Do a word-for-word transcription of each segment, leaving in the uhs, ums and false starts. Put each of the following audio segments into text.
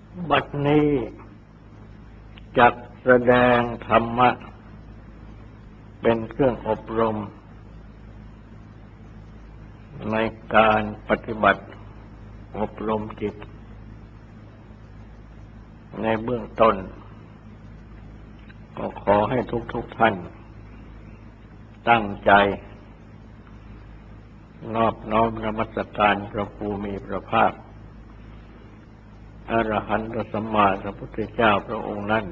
บัดนี้จักแสดงธรรมะเป็นเครื่องอบรมในการปฏิบัติอบรมจิตในเบื้องต้นก็ขอให้ทุกๆท่านตั้งใจนอบน้อมนมัสการพระภูมิพระภาคอรหันตสัมมาสัมพุทธเจ้าพระองค์นั้น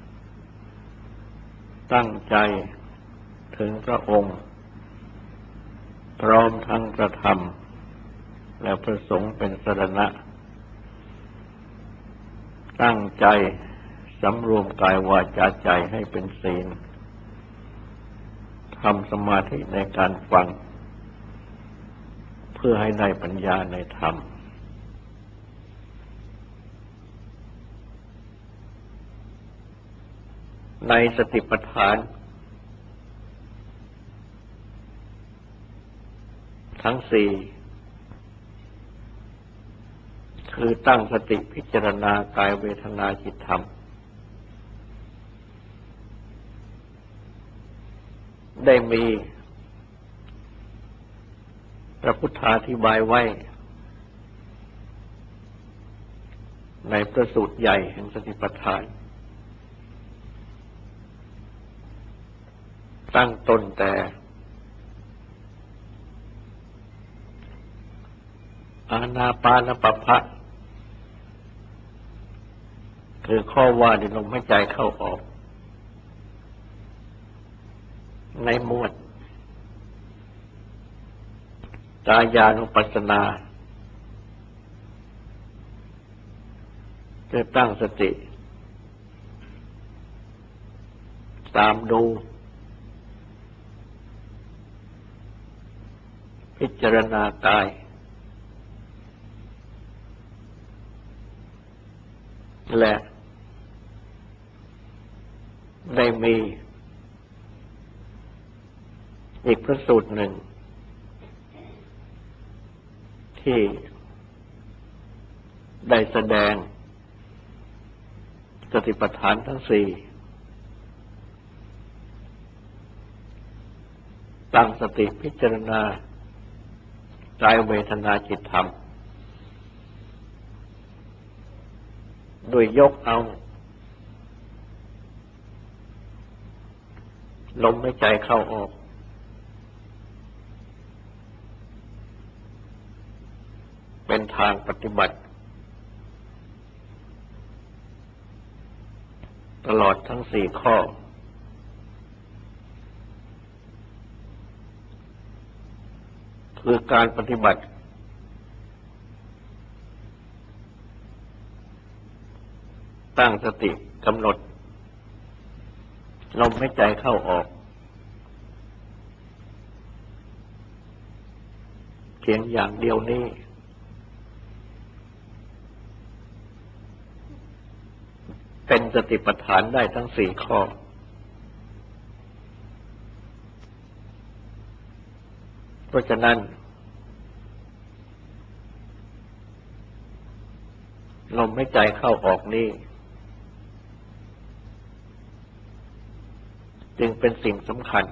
ตั้งใจถึงพระองค์พร้อมทั้งพระธรรมและพระสงฆ์เป็นสรณะตั้งใจสำรวมกายวาจาใจให้เป็นศีลทำสมาธิในการฟังเพื่อให้ได้ปัญญาในธรรมในสติปัฏฐานทั้งสี่คือตั้งสติพิจารณากายเวทนาจิตธรรมได้มีพระพุทธาธิบายไว้ในพระสูตรใหญ่แห่งสติปัฏฐานตั้งต้นแต่อานาปานปัปพะคือข้อว่าในลมหายใจเข้าออกในหมวดกายานุปัสสนาจะตั้งสติตามดูพิจารณากายและได้มีอีกพระสูตรหนึ่งที่ได้แสดงสติปัฏฐานทั้งสี่ตั้งสติพิจารณากายเวทนาจิตธรรมโดยยกเอาลมหายใจเข้าออกเป็นทางปฏิบัติตลอดทั้งสี่ข้อคือการปฏิบัติตั้งสติกำหนดลมหายใจเข้าออกเพียงอย่างเดียวนี้เป็นสติปัฏฐานได้ทั้งสี่ข้อเพราะฉะนั้นลมหายใจเข้าออกนี้จึงเป็นสิ่งสำคัญ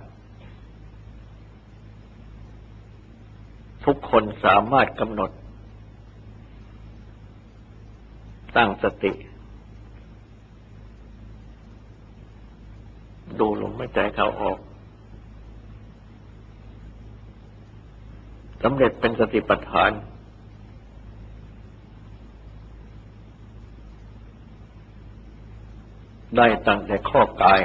ทุกคนสามารถกำหนดตั้งสติดูลมหายใจเข้าออกสำเร็จเป็นสติปัฏฐานได้ตั้งแต่ข้อกาย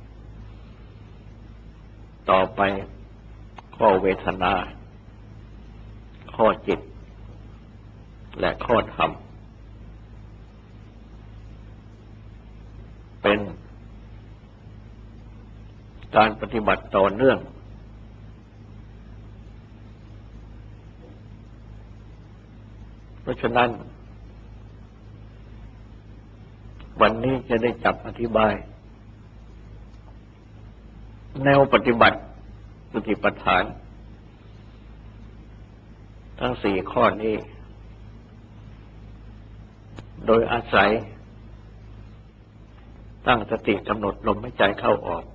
ต่อไปข้อเวทนาข้อจิตและข้อธรรมเป็นการปฏิบัติต่อเนื่องเพราะฉะนั้นวันนี้จะได้จับอธิบายแนวปฏิบัติสติปัฏฐานทั้งสี่ข้อนี้โดยอาศัยตั้งสติกำหนดลมหายใจเข้าออก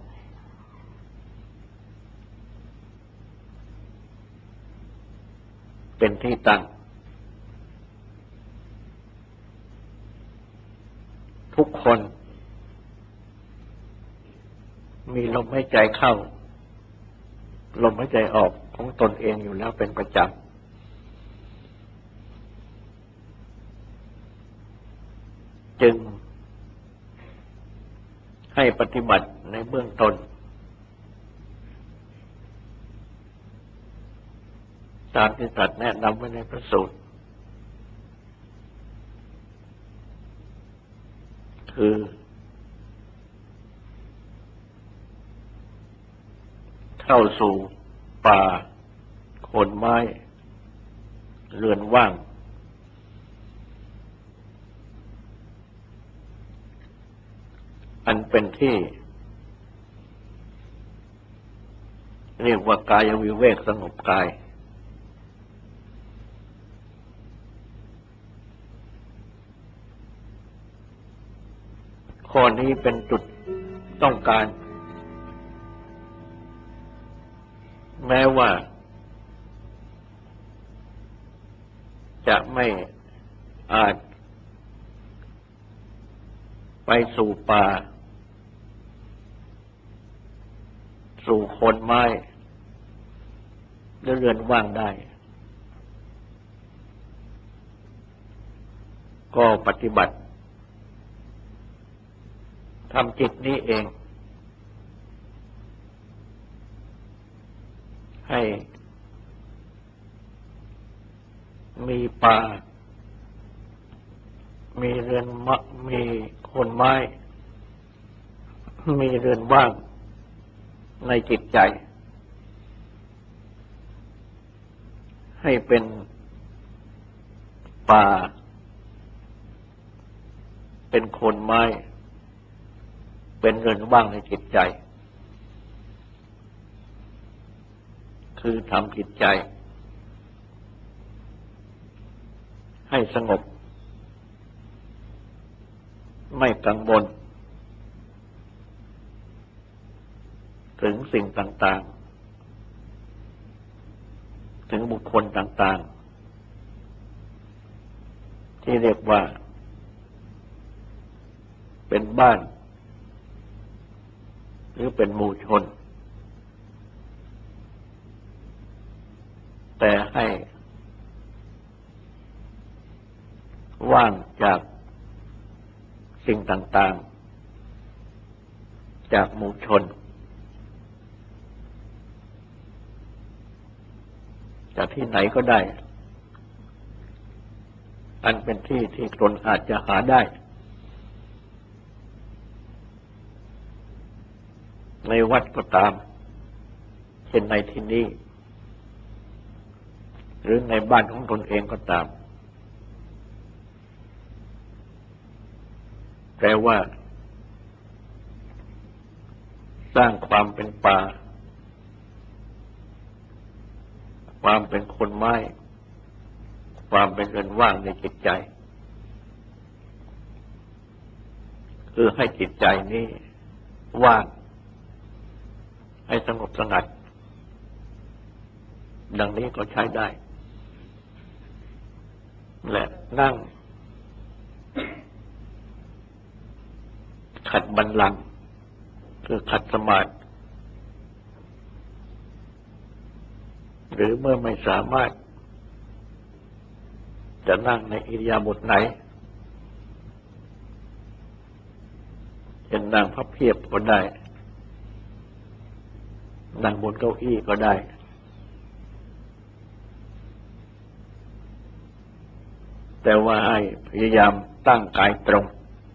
เป็นที่ตั้งทุกคนมีลมหายใจเข้าลมหายใจออกของตนเองอยู่แล้วเป็นประจำจึงให้ปฏิบัติในเบื้องต้นตามที่ตรัสแนะนำไว้ในพระสูตรคือเข้าสู่ป่าโคนไม้เรือนว่างอันเป็นที่เรียกว่ากายวิเวกสงบกายข้อนี้เป็นจุดต้องการแม้ว่าจะไม่อาจไปสู่ป่าสู่โคนไม้หรือเรือนว่างได้ก็ปฏิบัติทำจิตนี้เองให้มีป่ามีเรือนมะมีโคนไม้มีเรือนว่างในจิตใจให้เป็นป่าเป็นโคนไม้เป็นเรือนว่างในจิตใจคือทำจิตใจให้สงบไม่กังวลถึงสิ่งต่างๆถึงบุคคลต่างๆที่เรียกว่าเป็นบ้านหรือเป็นหมู่ชนแต่ให้ว่างจากสิ่งต่างๆจากหมู่ชนจากที่ไหนก็ได้อันเป็นที่ที่ตนอาจจะหาได้ในวัดก็ตามเช่นในที่นี้หรือในบ้านของตนเองก็ตามแต่ว่าสร้างความเป็นป่าความเป็นโคนไม้ความเป็นเรือนว่างในจิตใจคือให้จิตใจนี้ว่างให้สงบสงัดดังนี้ก็ใช้ได้และนั่งขัดบัลลังก์คือขัดสมาธิหรือเมื่อไม่สามารถจะนั่งในอิริยาบถไหนจะนั่งพับเพียบก็ได้นั่งบนเก้าอี้ก็ได้แต่ว่าให้พยายามตั้งกายตรง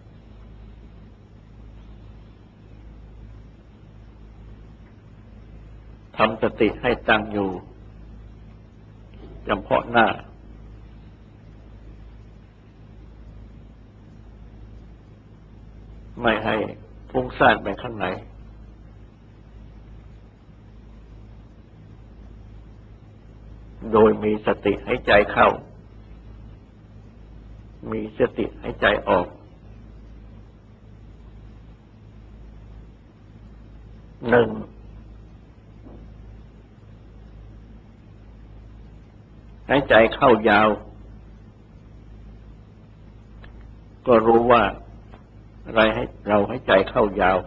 ทำสติให้ตั้งอยู่เฉพาะหน้าไม่ให้ฟุ้งซ่านไปข้างในโดยมีสติให้ใจเข้ามีสติให้ใจออกหนึ่งหายใจเข้ายาวก็รู้ว่าอะไรให้เราหายใจเข้ายาว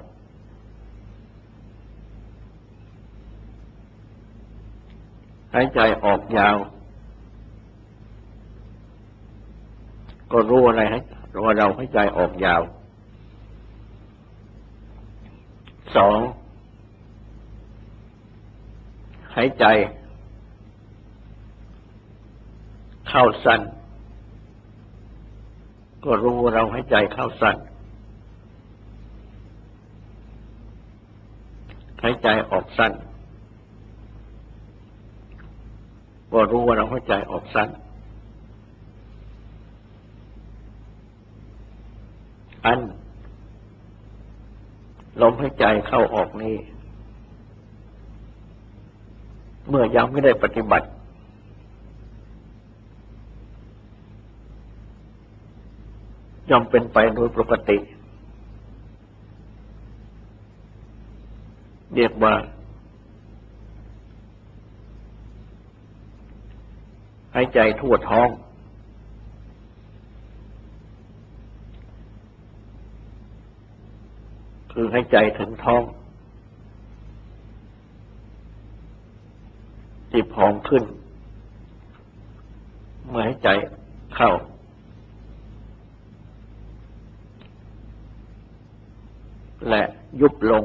หายใจออกยาวก็รู้อะไรให้ว่าเราหายใจออกยาวสองหายใจเข้าสั้นก็รู้ว่าเราหายใจเข้าสั้นหายใจออกสั้นก็รู้ว่าเราหายใจออกสั้นอันลมหายใจเข้าออกนี้เมื่อยังไม่ได้ปฏิบัติย่อมเป็นไปโดยปกติเรียกว่าหายใจทั่วท้องคือหายใจถึงท้องที่พองขึ้นเมื่อหายใจเข้าและยุบลง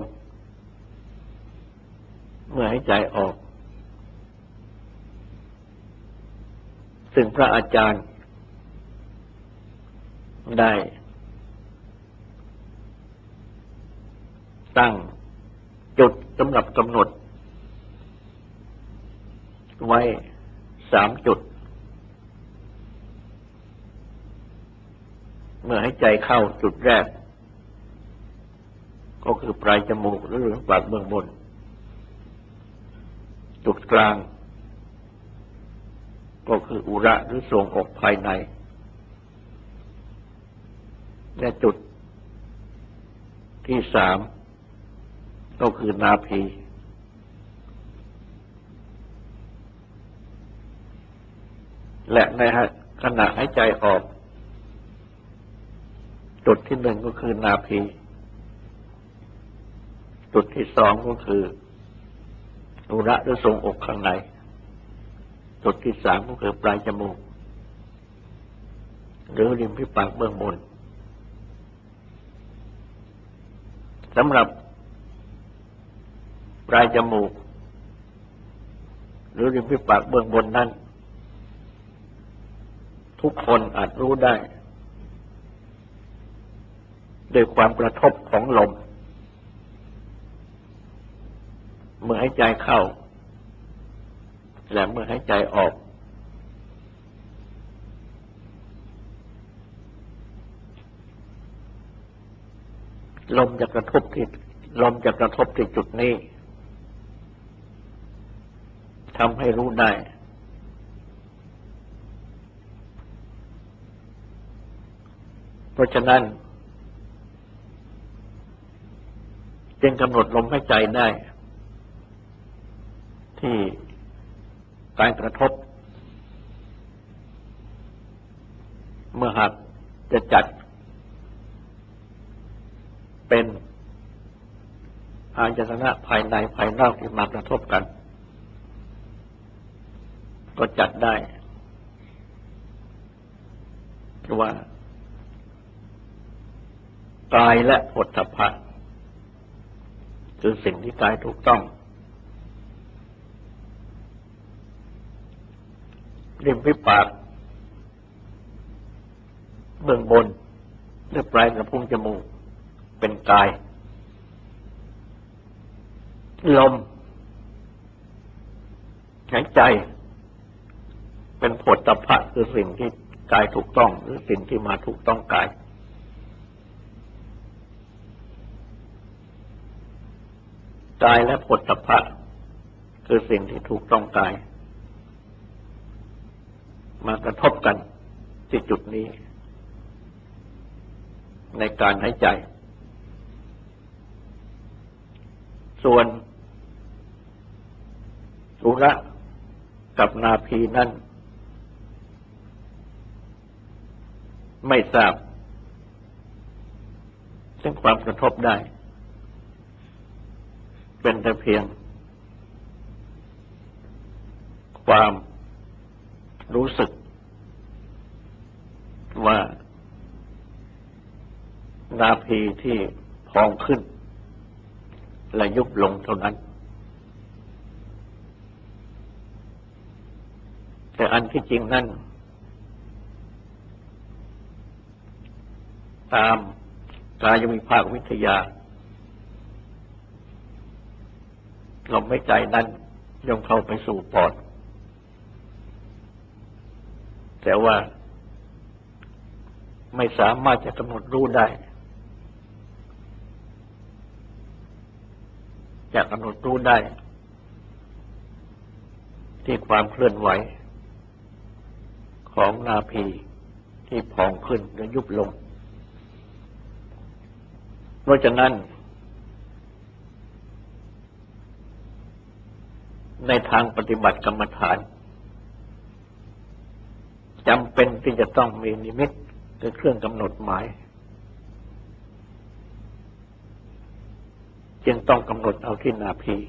เมื่อหายใจออกซึ่งพระอาจารย์ได้ตั้งจุดสำหรับกำหนดไว้สามจุดเมื่อหายใจเข้าจุดแรกก็คือปลายจมูกหรือปากเบื้องบนจุดกลางก็คืออุระหรือทรวงอกภายในและจุดที่สามก็คือนาภีและในขณะหายใจออกจุดที่หนึ่งก็คือนาภีจุดที่สองก็คืออุระหรือทรวงอกข้างในจุดที่สามก็คือปลายจมูกหรือริมฝีปากเบื้องบนสำหรับปลายจมูกหรือริมฝีปากเบื้องบนนั้นทุกคนอาจรู้ได้โดยความกระทบของลมเมื่อหายใจเข้าและเมื่อหายใจออกลมจะกระทบที่ลมจะกระทบที่จุดนี้ทำให้รู้ได้เพราะฉะนั้นจึงกำหนดลมหายใจได้ที่การกระทบเมื่อหากจะจัดเป็นอายตนะภายในภายนอกที่มากระทบกันก็จัดได้ว่ากายและโผฏฐัพพะคือสิ่งที่กายถูกต้องริมฝีปากเบื้องบนและปลายกระพุ้งจมูกเป็นกายลมหายใจเป็นโผฏฐัพพะคือสิ่งที่กายถูกต้องหรือสิ่งที่มาถูกต้องกายกายและโผฏฐัพพะคือสิ่งที่ถูกต้องกายมากระทบกันที่จุดนี้ในการหายใจส่วนอุระกับนาภีนั้นไม่ทราบซึ่งความกระทบได้เป็นแต่เพียงความรู้สึกว่านาภีที่พองขึ้นและยุบลงเท่านั้นแต่อันที่จริงนั่นตามกายวิภาควิทยาลมหายใจนั้นย่อมเข้าไปสู่ปอดแต่ว่าไม่สามารถจะกำหนดรู้ได้จะกำหนดรู้ได้ที่ความเคลื่อนไหวของนาภีที่พองขึ้นหรือยุบลงเพราะฉะนั้นในทางปฏิบัติกรรมฐานจำเป็นที่จะต้องมีนิมิตคือเครื่องกำหนดหมายจึงต้องกำหนดเอาที่นาภี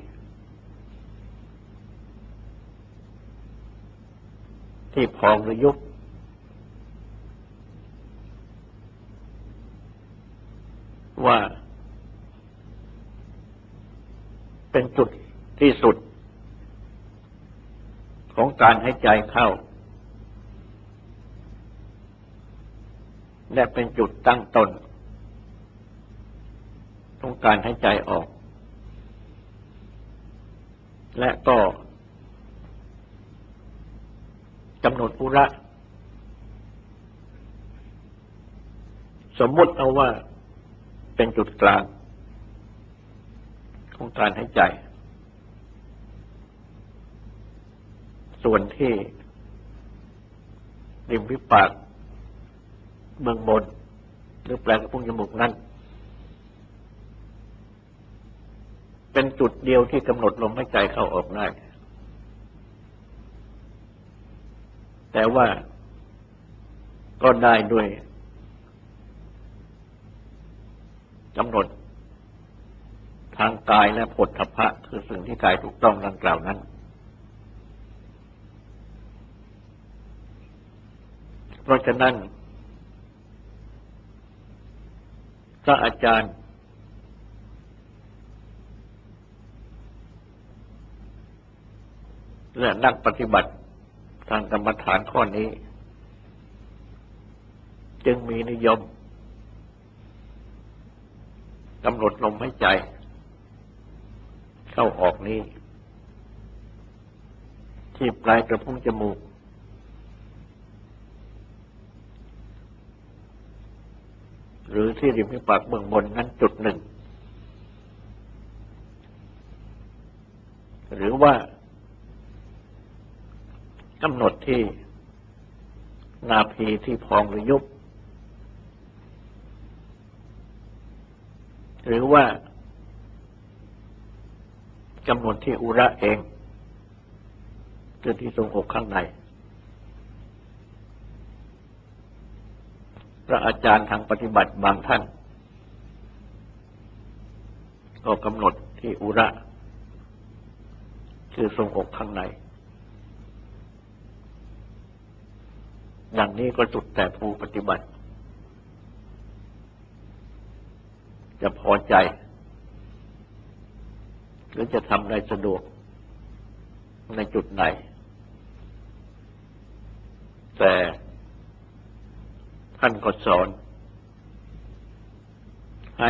ที่พองหรือยุบว่าเป็นจุดที่สุดของการหายใจเข้าและเป็นจุดตั้งต้นของการหายใจออกและก็กำหนดอุระสมมุติเอาว่าเป็นจุดกลางของการหายใจส่วนที่ริมฝีปากเบื้องบนหรือปลายกระพุ้งจมูกนั้นเป็นจุดเดียวที่กำหนดลมหายใจเข้าออกได้แต่ว่าก็ได้ด้วยกำหนดทางกายและโผฏฐัพพะคือสิ่งที่กายถูกต้องดังกล่าวนั้นเพราะฉะนั้นพระอาจารย์และนักปฏิบัติทางกรรมฐานข้อนี้จึงมีนิยมกำหนดลมหายใจเข้าออกนี้ที่ปลายกระพุ้งจมูกหรือที่ริมฝีปากเบื้องบนนั้นจุดหนึ่งหรือว่ากำหนดที่นาภีที่พองหรือยุบหรือว่ากำหนดที่อุระเองคือที่ทรงอกข้างในพระอาจารย์ทางปฏิบัติบางท่านก็กำหนดที่อุระคือทรงอกข้างในอย่างนี้ก็สุดแต่ผู้ปฏิบัติจะพอใจหรือจะทำได้สะดวกในจุดไหนแต่ท่านก็สอนให้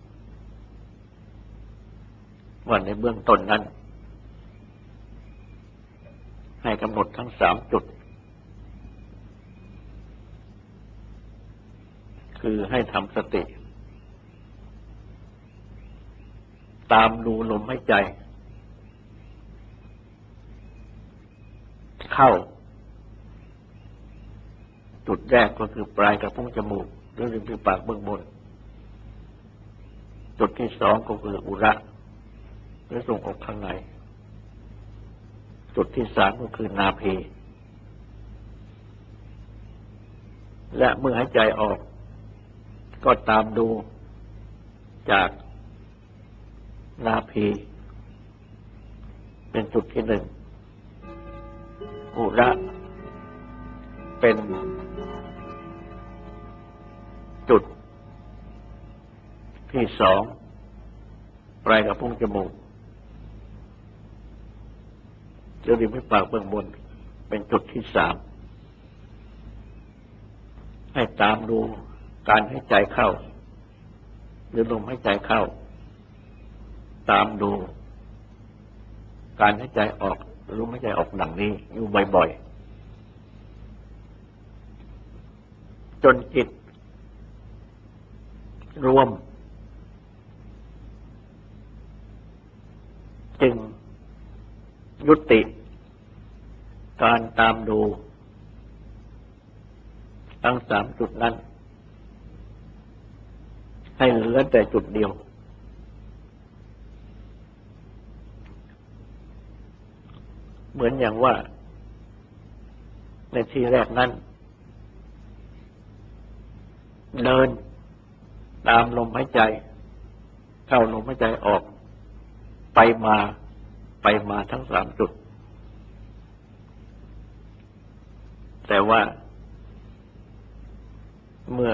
ว่าในเบื้องต้นนั้นให้กำหนดทั้งสามจุดคือให้ทำสติตามดูลมหายใจเข้าจุดแรกก็คือปลายกระพุ้งจมูกหรือริมฝีปากเบื้องบนจุดที่สองก็คืออุระหรือทรวงอกข้างในจุดที่สามก็คือนาภีและเมื่อหายใจออกก็ตามดูจากนาภีเป็นจุดที่หนึ่งอุระเป็นจุดที่สองปลายกระพุ้งจมูกเจริญริมปากเบื้องบนเป็นจุดที่สามให้ตามดูการหายใจเข้าหรือลมหายใจเข้าตามดูการหายใจออกหรือลมหายใจออกดังนี้อยู่บ่อยๆจนจิตรวมจึงยุติการตามดูทั้งสามจุดนั้นให้เหลือแต่จุดเดียวเหมือนอย่างว่าในที่แรกนั้นเดินตามลมหายใจเข้าลมหายใจออกไปมาไปมาทั้งสามจุดแต่ว่าเมื่อ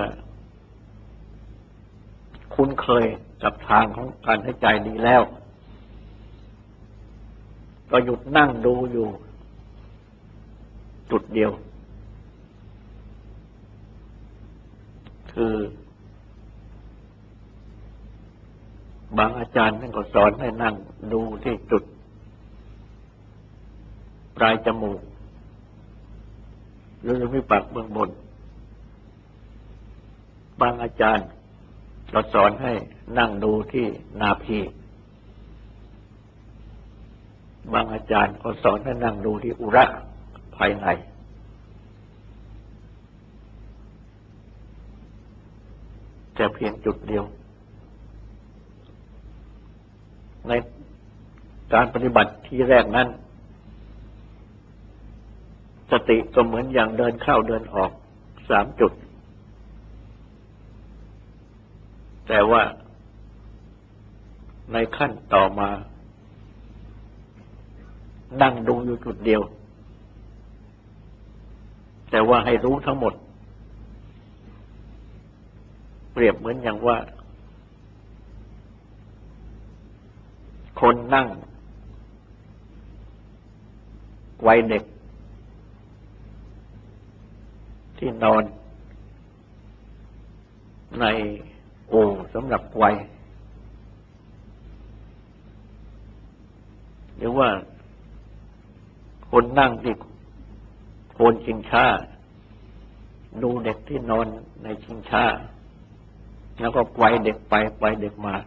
คุ้นเคยกับทางของการหายใจดีแล้วก็หยุดนั่งดูอยู่จุดเดียวคือบางอาจารย์ท่านก็สอนให้นั่งดูที่จุดปลายจมูกหรือริมฝีปากเบื้องบนบางอาจารย์ก็สอนให้นั่งดูที่นาภีบางอาจารย์ก็สอนให้นั่งดูที่อุระภายในแต่เพียงจุดเดียวในการปฏิบัติที่แรกนั้นสติก็เหมือนอย่างเดินเข้าเดินออกสามจุดแต่ว่าในขั้นต่อมานั่งดูอยู่จุดเดียวแต่ว่าให้รู้ทั้งหมดเปรียบเหมือนอย่างว่าคนนั่งวัยเด็กที่นอนในโอ่งสำหรับวัยหรือว่าคนนั่งที่โคนชิงช้าดูเด็กที่นอนในชิงช้าแล้วก็ไกวเด็กไปไกวเด็กมา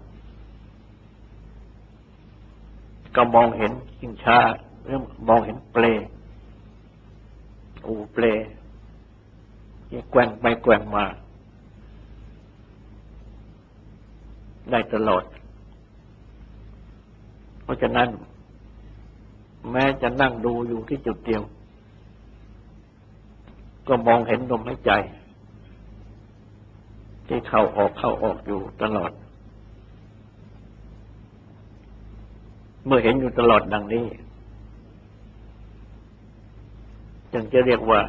ก็มองเห็นชิงช้าหรือมองเห็นเปลอูเปลที่แกว่งไปแกว่งมาได้ตลอดเพราะฉะนั้นแม้จะนั่งดูอยู่ที่จุดเดียวก็มองเห็นลมหายใจที่เข้าออกเข้าออกอยู่ตลอดเมื่อเห็นอยู่ตลอดดังนี้จึงจะเรียกว่า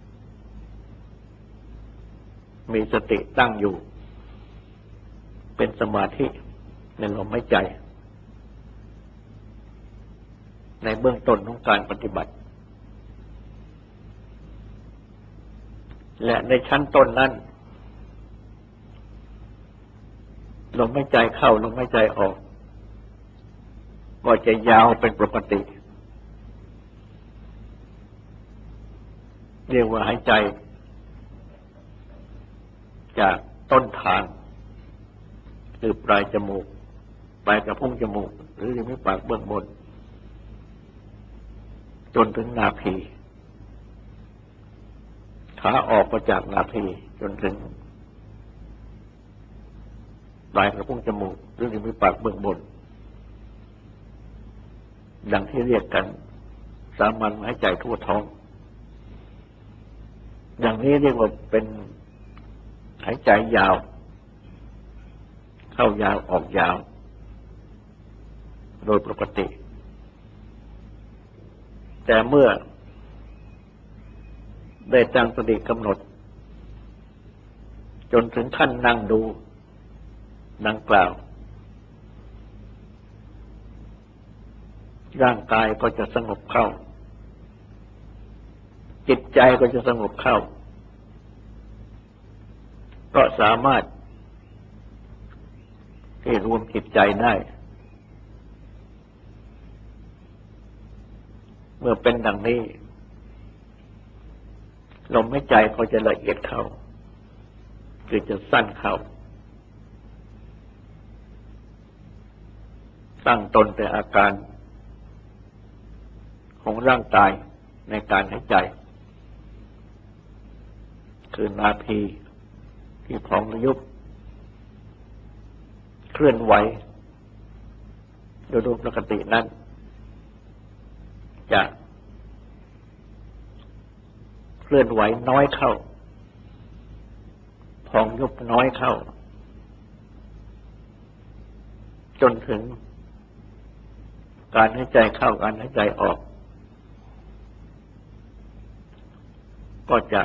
มีสติตั้งอยู่เป็นสมาธิในลมหายใจในเบื้องต้นของการปฏิบัติและในชั้นต้นนั้นลมหายใจเข้าลมหายใจออกก็จะยาวเป็นปกติเรียกว่าหายใจจากต้นทางคือปลายจมูกปลายกระพุ้งจมูกหรือริมฝีปากเบื้องบนจนถึงนาภีขาออกมาจากนาภีจนถึงปลายกระพุ้งจมูกหรือริมฝีปากเบื้องบนดังที่เรียกกันสามัญหายใจทั่วท้องอย่างนี้เรียกว่าเป็นหายใจยาวเข้ายาวออกยาวโดยปกติแต่เมื่อได้ตั้งสติกำหนดจนถึงขั้นนั่งดูดังกล่าวร่างกายก็จะสงบเข้าจิตใจก็จะสงบเข้าเพราะสามารถที่รวมจิตใจได้เมื่อเป็นดังนี้ลมหายใจก็จะละเอียดเข้าคือจะสั้นเข้าตั้งตนแต่อาการของร่างกายในการหายใจคือนาพีที่พองระยุบเคลื่อนไหวโดยปกตินั้นจะเคลื่อนไหวน้อยเข้าพองยุบน้อยเข้าจนถึงการหายใจเข้าการหายใจออกก็จะ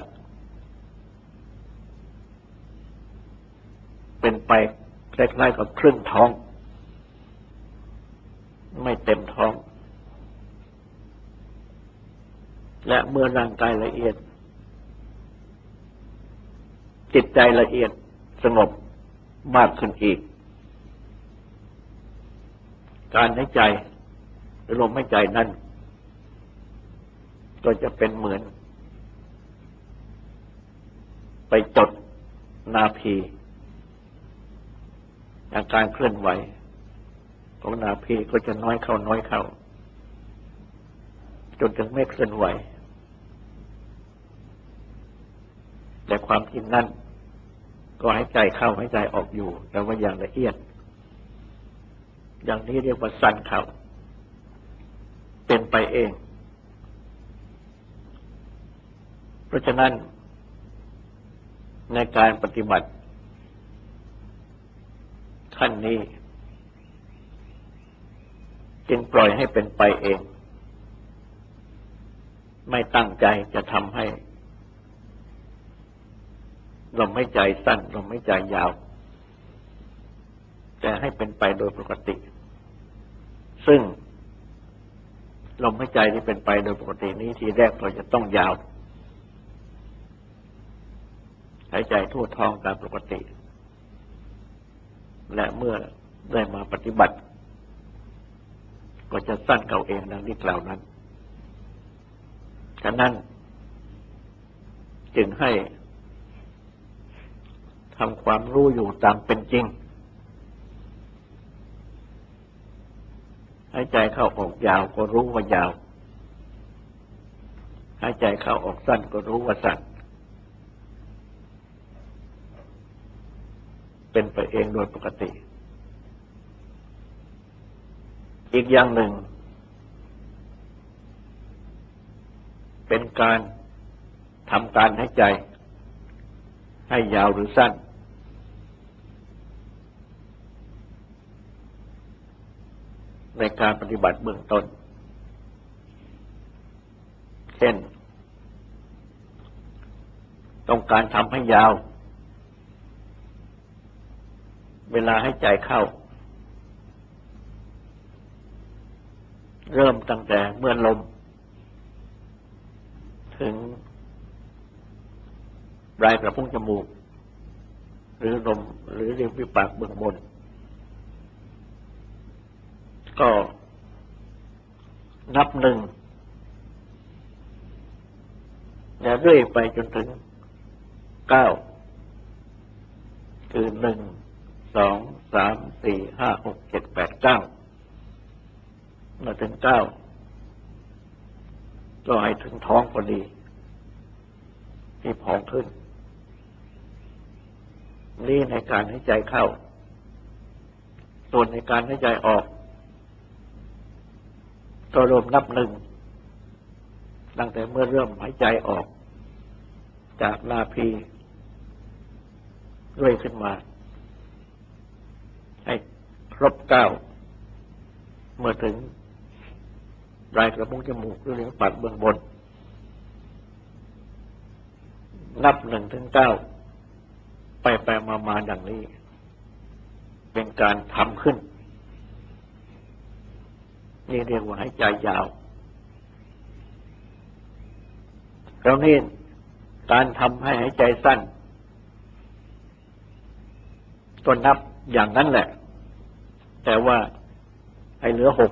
เป็นไปคล้ายๆกับครึ่งท้องไม่เต็มท้องและเมื่อร่างกายละเอียดจิตใจละเอียดสงบมากขึ้นอีกการหายใจหรือลมหายใจนั้นก็จะเป็นเหมือนไปจดนาพีอาการเคลื่อนไหวของนาพีก็จะน้อยเข้าน้อยเข้าจนถึงไม่เคลื่อนไหวแต่ความจริงนั้นก็หายใจเข้าหายใจออกอยู่แต่ว่าอย่างละเอียดอย่างนี้เรียกว่าสั้นเข้าเป็นไปเองเพราะฉะนั้นในการปฏิบัติขั้นนี้จึงปล่อยให้เป็นไปเองไม่ตั้งใจจะทำให้ลมหายใจสั้นลมหายใจยาวแต่ให้เป็นไปโดยปกติซึ่งลมหายใจที่เป็นไปโดยปกตินี้ทีแรกเราจะต้องยาวหายใจทั่วท้องตามปกติและเมื่อได้มาปฏิบัติก็จะสั้นเข้าเองดังที่กล่าวนั้นฉะนั้นจึงให้ทำความรู้อยู่ตามเป็นจริงหายใจเข้าออกยาวก็รู้ว่ายาวหายใจเข้าออกสั้นก็รู้ว่าสั้นเป็นไปเองโดยปกติอีกอย่างหนึ่งเป็นการทำการหายใจให้ยาวหรือสั้นในการปฏิบัติเบื้องต้นเช่นต้องการทำให้ยาวเวลาให้ใจเข้าเริ่มตั้งแต่เมื่อลมถึงปลายกระพุ้งจมูกหรือลมหรือริมฝีปากเบื้องบนก็นับหนึ่งและเรื่อยไปจนถึงเก้าคือหนึ่งสองสามสี่ห้าหกเจ็ดแปดเก้าเมื่อถึงเก้าก็ให้ถึงท้องพอดีที่พองขึ้นนี่ในการหายใจเข้าส่วนในการหายใจออกก็รวมนับหนึ่งตั้งแต่เมื่อเริ่มหายใจออกจากนาพีเรื่อยขึ้นมาให้ครบเก้าเมื่อถึงปลายกระพุ้งจมูกหรือลิ้นปัดเบื้องบนนับหนึ่งถึงเก้าไปไปมามาดังนี้เป็นการทำขึ้นนี่เรียกว่าหายใจยาวแล้วนี่การทำให้หายใจสั้นก็นับอย่างนั้นแหละแต่ว่าให้เหลือหก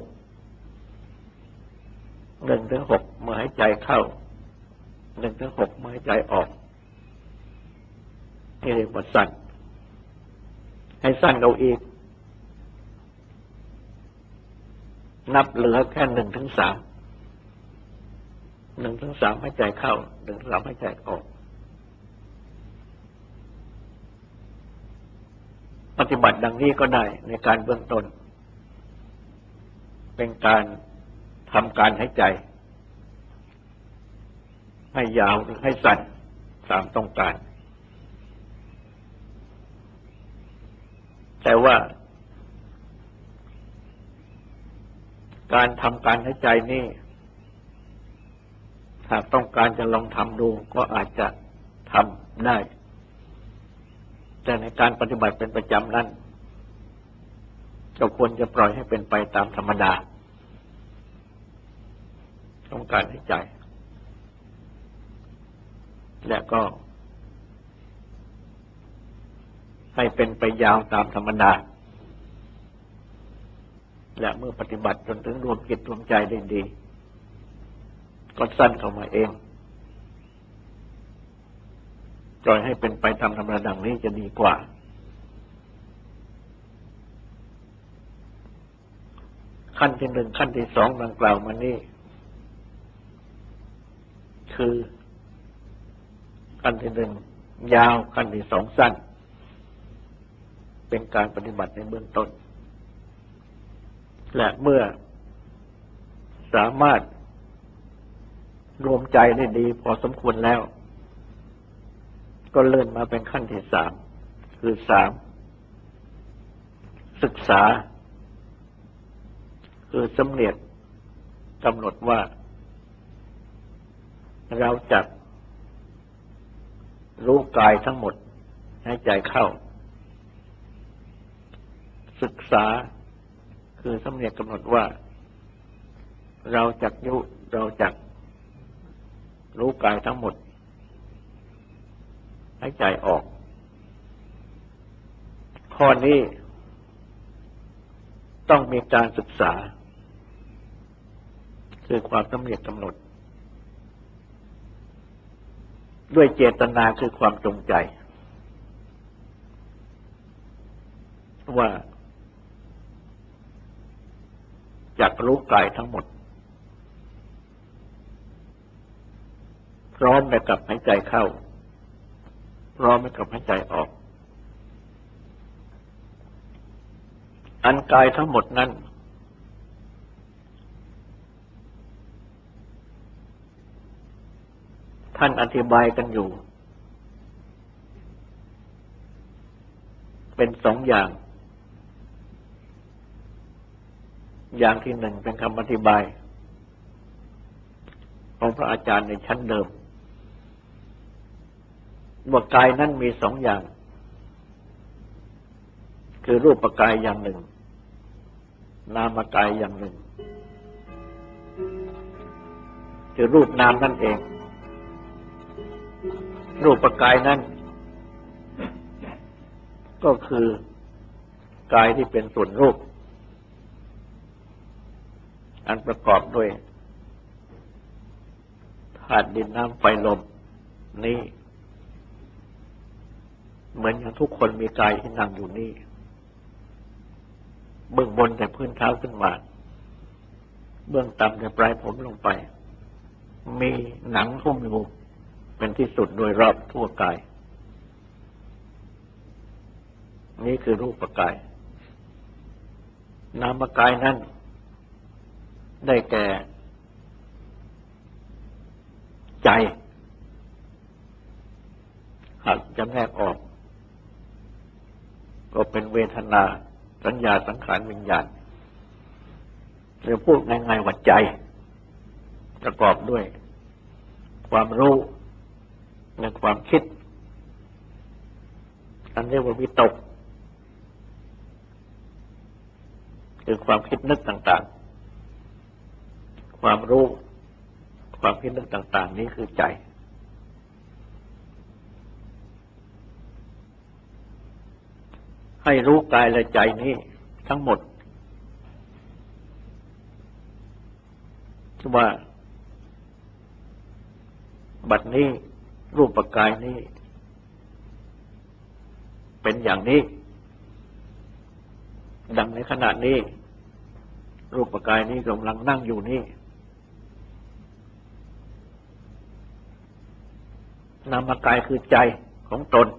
หนึ่งถึงหกเมื่อหายใจเข้าหนึ่งถึงหกเมื่อหายใจออกนี่เรียกว่าสั้นให้สั้นเอาอีกนับเหลือแค่หนึ่งถึงสามหนึ่งถึงสามหายใจเข้าหนึ่งถึงสามหายใจออกปฏิบัติดังนี้ก็ได้ในการเบื้องต้นเป็นการทำการหายใจให้ยาวหรือให้สั้นตามต้องการแต่ว่าการทำการหายใจนี่หากต้องการจะลองทำดูก็อาจจะทำได้แต่ในการปฏิบัติเป็นประจำนั้นก็ควรจะปล่อยให้เป็นไปตามธรรมดาต้องการหายใจและก็ให้เป็นไปยาวตามธรรมดาและเมื่อปฏิบัติจนถึงรวมจิตรวมใจได้ดีก็สั้นเข้ามาเองปล่อยให้เป็นไปตามธรรมดาดังนี้จะดีกว่าขั้นที่หนึ่งขั้นที่สองดังกล่าวมานี้คือขั้นที่หนึ่งยาวขั้นที่สองสั้นเป็นการปฏิบัติในเบื้องต้นและเมื่อสามารถรวมใจได้ดีพอสมควรแล้วก็เลื่อนมาเป็นขั้นที่สามคือสามศึกษาคือสำเนียกกำหนดว่าเราจะรู้กายทั้งหมดให้ใจเข้าศึกษาคือสำเนียกกำหนดว่าเราจักยุเราจักรู้กายทั้งหมดให้ใจออกข้อนี้ต้องมีการศึกษาคือความสำเนียกกำหนดด้วยเจตนาคือความจงใจว่าจักรู้กายทั้งหมดพร้อมไปกับหายใจเข้าพร้อมไปกับหายใจออกอันกายทั้งหมดนั้นท่านอธิบายกันอยู่เป็นสองอย่างอย่างที่หนึ่งเป็นคำอธิบายของพระอาจารย์ในชั้นเดิมว่ากายนั้นมีสองอย่างคือรูปกายอย่างหนึ่งนามกายอย่างหนึ่งคือรูปนามนั่นเองรูปกายนั้นก็คือกายที่เป็นส่วนรูปอันประกอบด้วยธาตุดินน้ำไฟลมนี้เหมือนอย่างทุกคนมีกายที่นั่งอยู่นี่เบื้องบนแต่พื้นเท้าขึ้นมาเบื้องต่ำแต่ปลายผมลงไปมีหนังหุ้มอยู่เป็นที่สุดโดยรอบทั่วกายนี่คือรูปกายนามกายนั้นได้แก่ใจหากจำแนกออกก็เป็นเวทนาสัญญาสังขารวิญญาณหรือพูดง่ายๆว่าใจประกอบด้วยความรู้และความคิดอันเรียกว่าวิตกคือความคิดนึกต่างๆความรู้ความคิดนึกต่างๆนี้คือใจให้รู้กายและใจนี้ทั้งหมดว่าบัดนี้รูปกายนี้เป็นอย่างนี้ดังในขณะนี้รูปกายนี้กำลังนั่งอยู่นี้นามกายคือใจของตน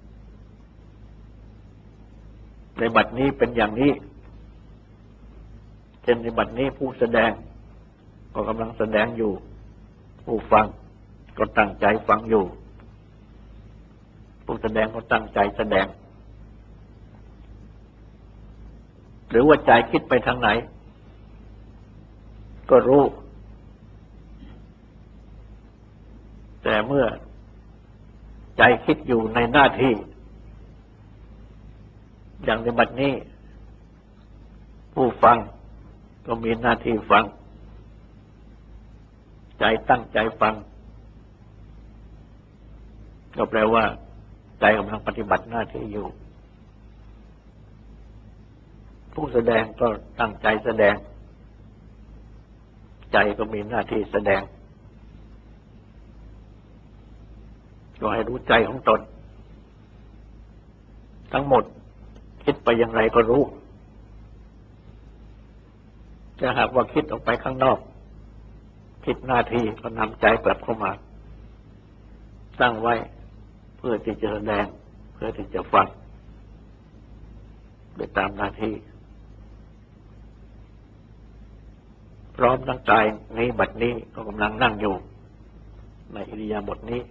ในบัดนี้เป็นอย่างนี้เช่นในบัดนี้ผู้แสดงก็กำลังแสดงอยู่ผู้ฟังก็ตั้งใจฟังอยู่ผู้แสดงก็ตั้งใจแสดงหรือว่าใจคิดไปทางไหนก็รู้แต่เมื่อใจคิดอยู่ในหน้าที่อย่างในบัดนี้ผู้ฟังก็มีหน้าที่ฟังใจตั้งใจฟังก็แปลว่าใจกำลังปฏิบัติหน้าที่อยู่ผู้แสดงก็ตั้งใจแสดงใจก็มีหน้าที่แสดงก็ให้รู้ใจของตนทั้งหมดคิดไปอย่างไรก็รู้ถ้าหากว่าคิดออกไปข้างนอกคิดหน้าที่ก็นำใจกลับเข้ามาตั้งไว้เพื่อที่จะแสดงเพื่อที่จะฟังไปตามหน้าที่พร้อมทั้งกายในบัดนี้ก็กำลังนั่งอยู่ในอิริยาบถนี้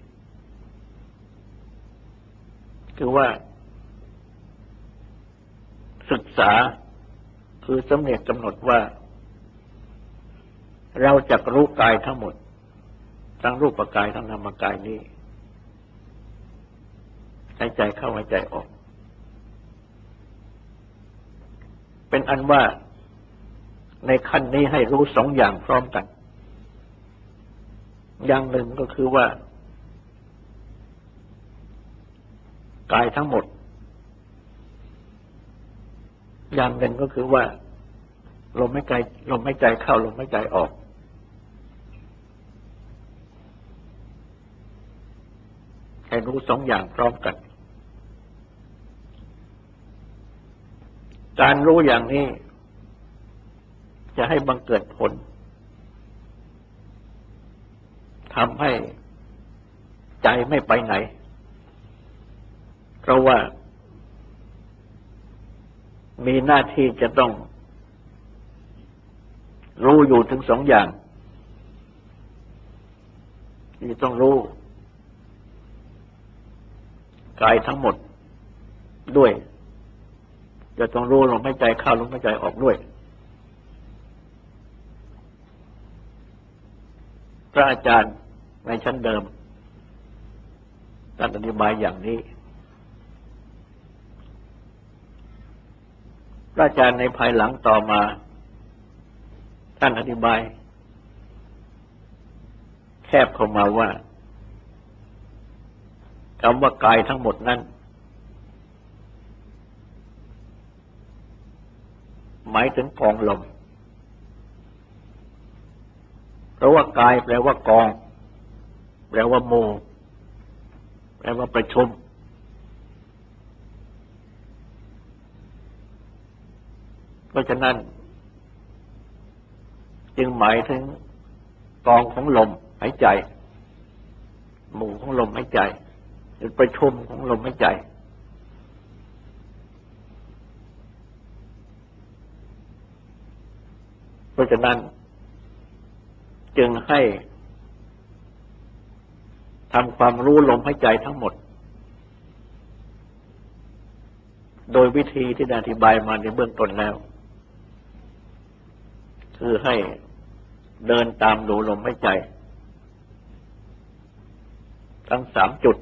คือว่าศึกษาคือสำเนียกกำหนดว่าเราจะรู้กายทั้งหมดทั้งรูปกายทั้งนามกายนี้หายใจเข้าหายใจออกเป็นอันว่าในขั้นนี้ให้รู้สองอย่างพร้อมกันอย่างหนึ่งก็คือว่ากายทั้งหมดอย่างหนึ่งก็คือว่าลมหายใจลมหายใจเข้าลมหายใจออกให้รู้สองอย่างพร้อมกันการรู้อย่างนี้จะให้บังเกิดผลทำให้ใจไม่ไปไหนเพราะว่ามีหน้าที่จะต้องรู้อยู่ถึงสองอย่างที่ต้องรู้กายทั้งหมดด้วยจะต้องรู้ลมหายใจเข้าลมหายใจออกด้วยพระอาจารย์ในชั้นเดิมท่านอธิบายอย่างนี้พระอาจารย์ในภายหลังต่อมาท่านอธิบายแคบเข้ามาว่าคำว่ากายทั้งหมดนั้นหมายถึงกองลมเพราะว่ากายแปลว่ากองแปลว่าหมู่แปลว่าประชุมเพราะฉะนั้นจึงหมายถึงกองของลมหายใจหมู่ของลมหายใจหรือประชุมของลมหายใจเพราะฉะนั้นจึงให้ทำความรู้ลมหายใจทั้งหมดโดยวิธีที่ได้อธิบายมาในเบื้องต้นแล้วคือให้เดินตามดูลมหายใจทั้งสามจุด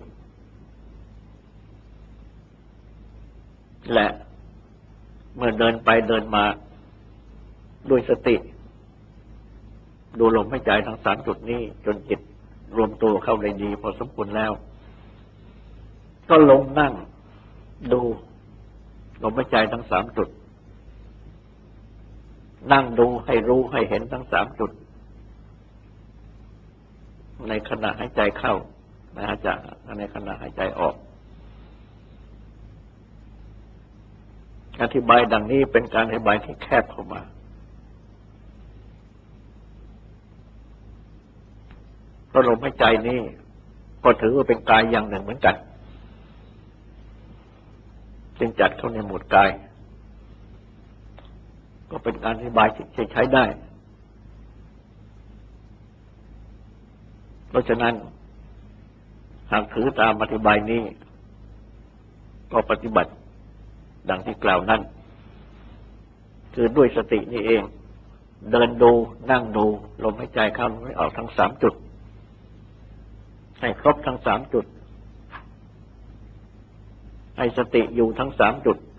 และเมื่อเดินไปเดินมาด้วยสติดูลมหายใจทั้งสามจุดนี้จนจิตรวมตัวเข้าได้ดีพอสมควรแล้วก็ลงนั่งดูลมหายใจทั้งสามจุดนั่งดูให้รู้ให้เห็นทั้งสามจุดในขณะหายใจเข้านะฮะจะในขณะหายใจออกอธิบายดังนี้เป็นการอธิบายที่แคบเข้ามาเพราะลมหายใจนี้ก็ถือว่าเป็นกายอย่างหนึ่งเหมือนกันจึงจัดเข้าในหมวดกายก็เป็นการอธิบายที่ใช้ได้เพราะฉะนั้นหากถือตามอธิบายนี้ก็ปฏิบัติดังที่กล่าวนั้นคือด้วยสตินี่เองเดินดูนั่งดูลมหายใจเข้าลมหายใจออกทั้งสามจุดให้ครบทั้งสามจุดให้สติอยู่ทั้งสามจุด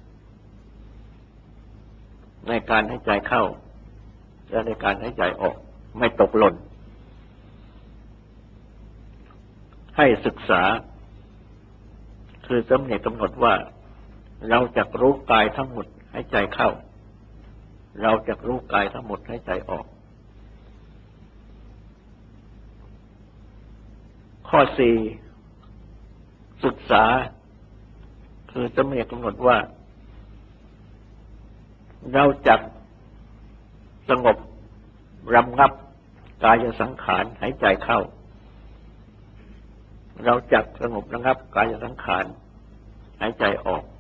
ในการหายใจเข้าและในการหายใจออกไม่ตกหล่นให้ศึกษาคือสำเนียกกำหนดว่าเราจะรู้กายทั้งหมดหายใจเข้าเราจะรู้กายทั้งหมดหายใจออกข้อสี่ศึกษาคือสำเนียกกำหนดว่าเราจะสงบรำงับกายสังขารหายใจเข้าเราจะสงบระงับกายสังขารหายใจออก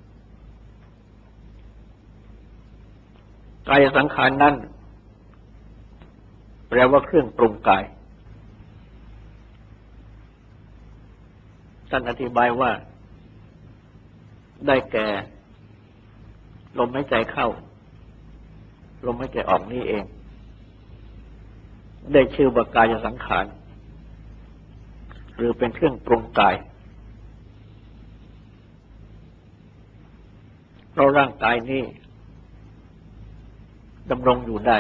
กายสังขารนั้นแปลว่าเครื่องปรุงกายท่านอธิบายว่าได้แก่ลมหายใจเข้าลมหายใจออกนี่เองได้ชื่อว่ากายสังขารหรือเป็นเครื่องปรุงกายเพราะร่างกายนี้ดำรงอยู่ได้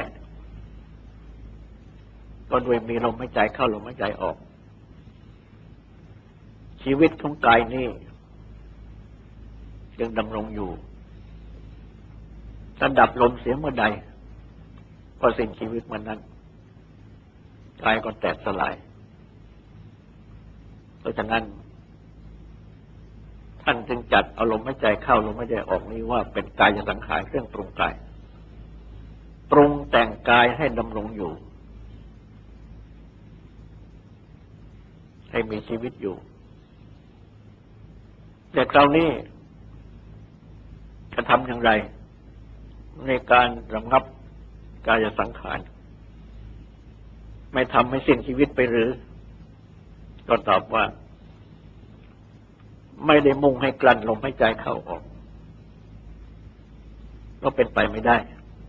ก็ด้วยมีลมหายใจเข้าลมหายใจออกชีวิตของกายนี้ยังดำรงอยู่ถ้าดับลมเสียเมื่อใดก็สิ้นชีวิตเมื่อนั้นกายก็แตกสลายเพราะฉะนั้นท่านจึงจัดเอาลมหายใจเข้าลมหายใจออกนี้ว่าเป็นกายสังขารเครื่องปรุงกายปรุงแต่งกายให้ดำรงอยู่ให้มีชีวิตอยู่แต่คราวนี้จะทำอย่างไรในการระงับกายสังขารไม่ทำให้สิ้นชีวิตไปหรือก็ตอบว่าไม่ได้มุ่งให้กลั้นลมหายใจเข้าออกก็เป็นไปไม่ได้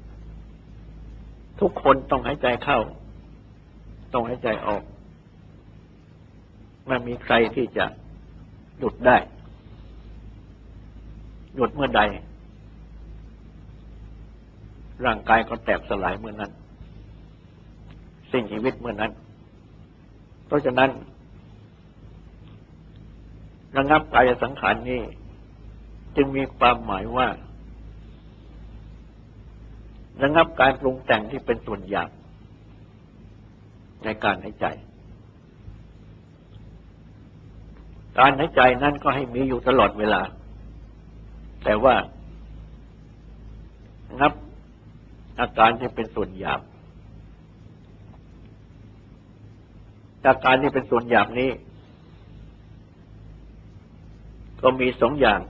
ทุกคนต้องหายใจเข้าต้องหายใจออกไม่มีใครที่จะหยุดได้หยุดเมื่อใดร่างกายก็แตกสลายเมื่อนั้นสิ้นชีวิตเมื่อนั้นเพราะฉะนั้นระงับกายสังขารนี้จึงมีความหมายว่าระงับการปรุงแต่งที่เป็นส่วนหยาบในการหายใจการหายใจนั้นก็ให้มีอยู่ตลอดเวลาแต่ว่างับอาการที่เป็นส่วนหยาบอาการที่เป็นส่วนหยาบนี้ก็มีสองอย่าง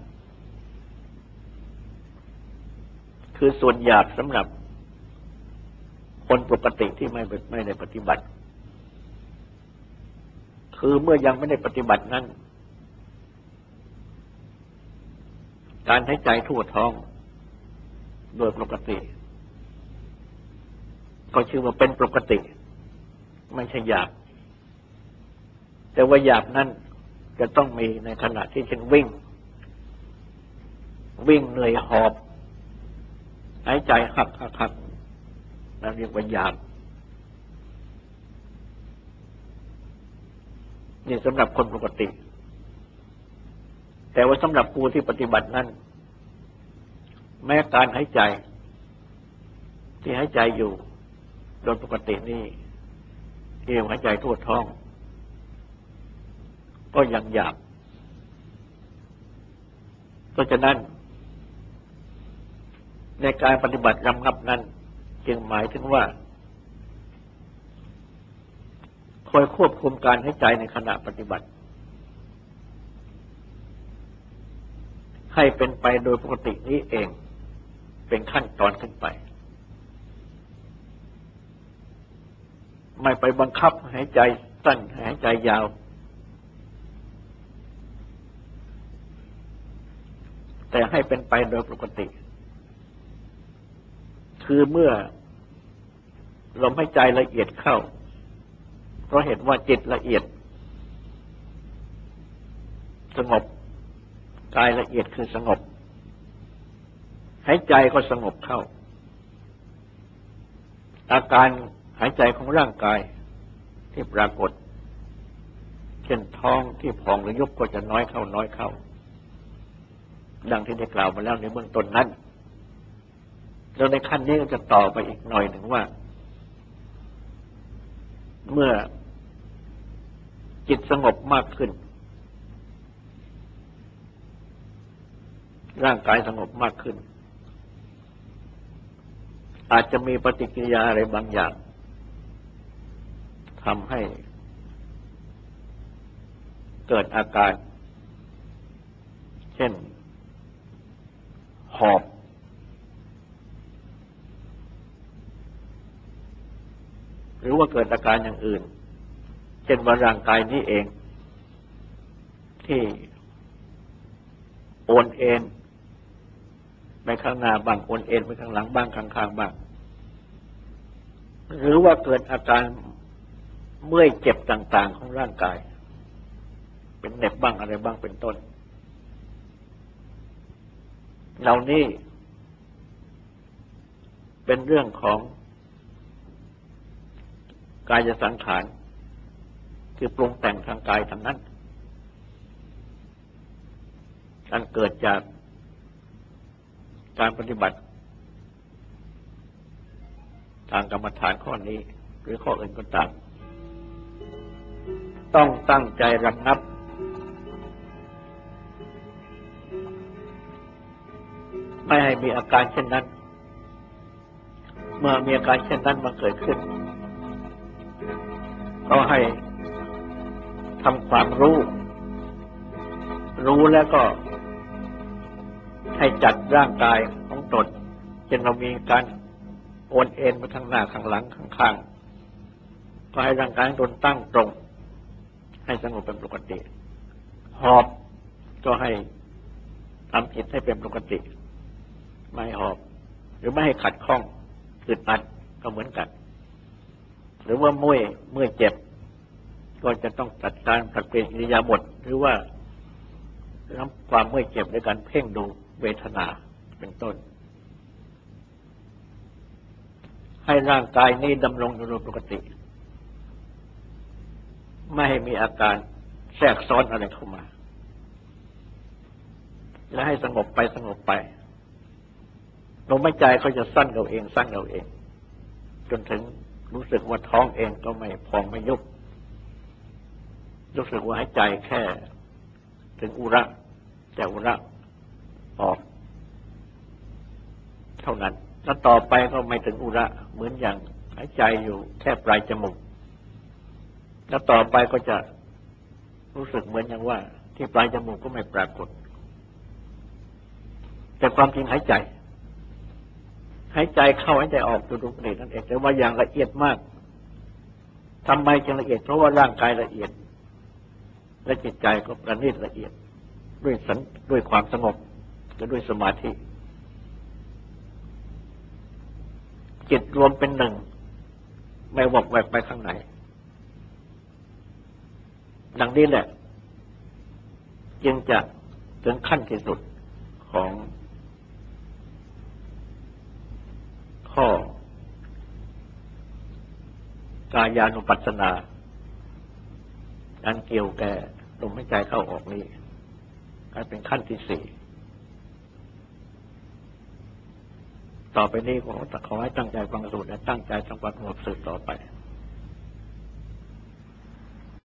คือส่วนหยาบสำหรับคนปกติที่ไม่ไม่ได้ปฏิบัติคือเมื่อยังไม่ได้ปฏิบัตินั้นการหายใจทั่วท้องโดยปกติก็ชื่อว่าเป็นปกติไม่ใช่หยาบแต่ว่าหยาบนั้นจะต้องมีในขณะที่เช่นวิ่งวิ่งเหนื่อยหอบหายใจหักหักหักนั่นเรียกว่าหยาบนี่สำหรับคนปกติแต่ว่าสำหรับผู้ที่ปฏิบัตินั้นแม้การหายใจที่หายใจอยู่โดยปกตินี่เรียกหายใจทั่วท้องก็ยังหยาบเพราะฉะนั้นในการปฏิบัติรำงับนั้นจึงหมายถึงว่าคอยควบคุมการหายใจในขณะปฏิบัติให้เป็นไปโดยปกตินี้เองเป็นขั้นตอนขึ้นไปไม่ไปบังคับหายใจสั้นหายใจยาวแต่ให้เป็นไปโดยปกติคือเมื่อลมหายใจละเอียดเข้าเพราะเห็นว่าจิตละเอียดสงบกายละเอียดคือสงบหายใจก็สงบเข้าอาการหายใจของร่างกายที่ปรากฏเช่นท้องที่พองหรือยุบก็จะน้อยเข้าน้อยเข้าดังที่ได้กล่าวมาแล้วในเบื้องต้นนั้นแล้วในขั้นนี้ก็จะต่อไปอีกหน่อยหนึ่งว่าเมื่อจิตสงบมากขึ้นร่างกายสงบมากขึ้นอาจจะมีปฏิกิริยาอะไรบางอย่างทำให้เกิดอาการเช่นหอบหรือว่าเกิดอาการอย่างอื่นเช่นว่าร่างกายนี้เองที่โอนเอ็นไปข้างหน้าบ้างโอนเอ็นไปข้างหลังบ้างข้างๆบ้างหรือว่าเกิดอาการเมื่อยเจ็บต่างๆของร่างกายเป็นเหน็บบ้างอะไรบ้างเป็นต้นเหล่านี้เป็นเรื่องของกายสังขารคือปรุงแต่งทางกายทั้งนั้นอันเกิดจากการปฏิบัติทางกรรมฐานข้อนี้หรือข้ออื่นก็ตามต้องตั้งใจระงับไม่ให้มีอาการเช่นนั้นเมื่อมีอาการเช่นนั้นมาเกิดขึ้นก็ให้ทำความรู้รู้แล้วก็ให้จัดร่างกายของตนเช่นเรามีการโอนเอ็นมาข้างหน้าข้างหลังข้างๆก็ให้ร่างกายของตนตั้งตรงให้สงบเป็นปกติหอบก็ให้ทำจิตให้เป็นปกติไม่หอบหรือไม่ให้ขัดข้องอึดอัดก็เหมือนกันหรือว่าเมื่อยเมื่อยเจ็บก็จะต้องจัดการปรับเปลี่ยนอิริยาบถหรือว่ารับความเมื่อยเจ็บด้วยการเพ่งดูเวทนาเป็นต้นให้ร่างกายนี้ดำรงอยู่โดยปกติไม่ให้มีอาการแทรกซ้อนอะไรเข้ามาและให้สงบไปสงบไปลมหายใจก็จะสั้นเราเองสั้นเราเองจนถึงรู้สึกว่าท้องเองก็ไม่พองไม่ยุบรู้สึกว่าหายใจแค่ถึงอุระแต่อุระออกเท่านั้นแล้วต่อไปก็ไม่ถึงอุระเหมือนอย่างหายใจอยู่แค่ปลายจมูกแล้วต่อไปก็จะรู้สึกเหมือนอย่างว่าที่ปลายจมูกก็ไม่ปรากฏแต่ความจริงหายใจหายใจเข้าหายใจออกดูดูประเด็นนั่นเองแต่ว่าอย่างละเอียดมากทำไมจึงละเอียดเพราะว่าร่างกายละเอียดและจิตใจก็ประณีตละเอียดด้วยสันด้วยความสงบและด้วยสมาธิจิตรวมเป็นหนึ่งไม่วอกแวกไปข้างไหนดังนี้แหละจึงจะถึงขั้นที่สุดของข้อกายานุปัสสนาอันเกี่ยวแก่ลมหายใจเข้าออกนี้อันเป็นขั้นที่สี่ต่อไปนี้ขอขอให้ตั้งใจฟังสูตรและตั้งใจทำความสงบสืบต่อไป